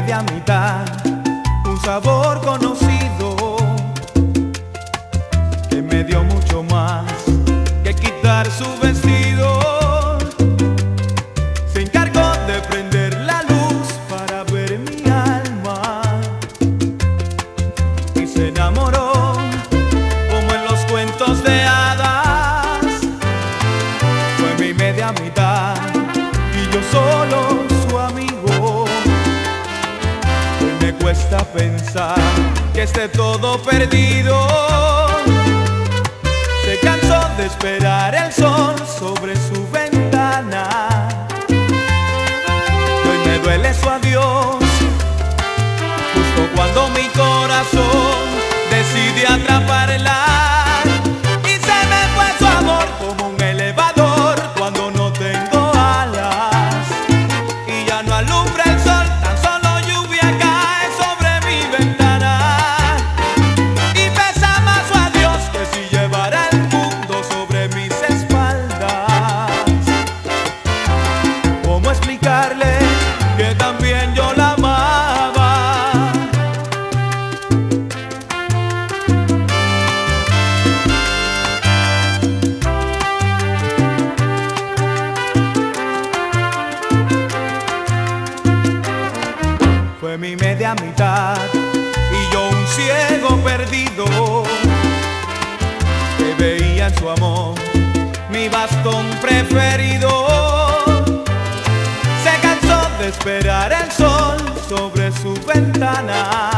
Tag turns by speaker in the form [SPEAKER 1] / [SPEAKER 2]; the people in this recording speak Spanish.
[SPEAKER 1] media mitad, un sabor conocido que me dio mucho más que quitar su vestido. Se encargó de prender la luz para ver mi alma y se enamoró como en los cuentos de hadas. Fue mi media mitad y yo solo su amigo. Hoy me cuesta pensar que esté todo perdido. Se cansó de esperar el sol sobre su ventana y hoy me duele su adiós, justo cuando mi corazón decide atraparla. Y se me fue su amor como un elevador cuando no tengo alas y ya no alumbra el sol, tan solo lluvia cae sobre mi ventana. Y pesa más su adiós que si llevara el mundo sobre mis espaldas. ¿Cómo explicarle que también yo la amaba? Fue mi media mitad y yo un ciego perdido que veía en su amor mi bastón preferido. Se cansó de esperar el sol sobre su ventana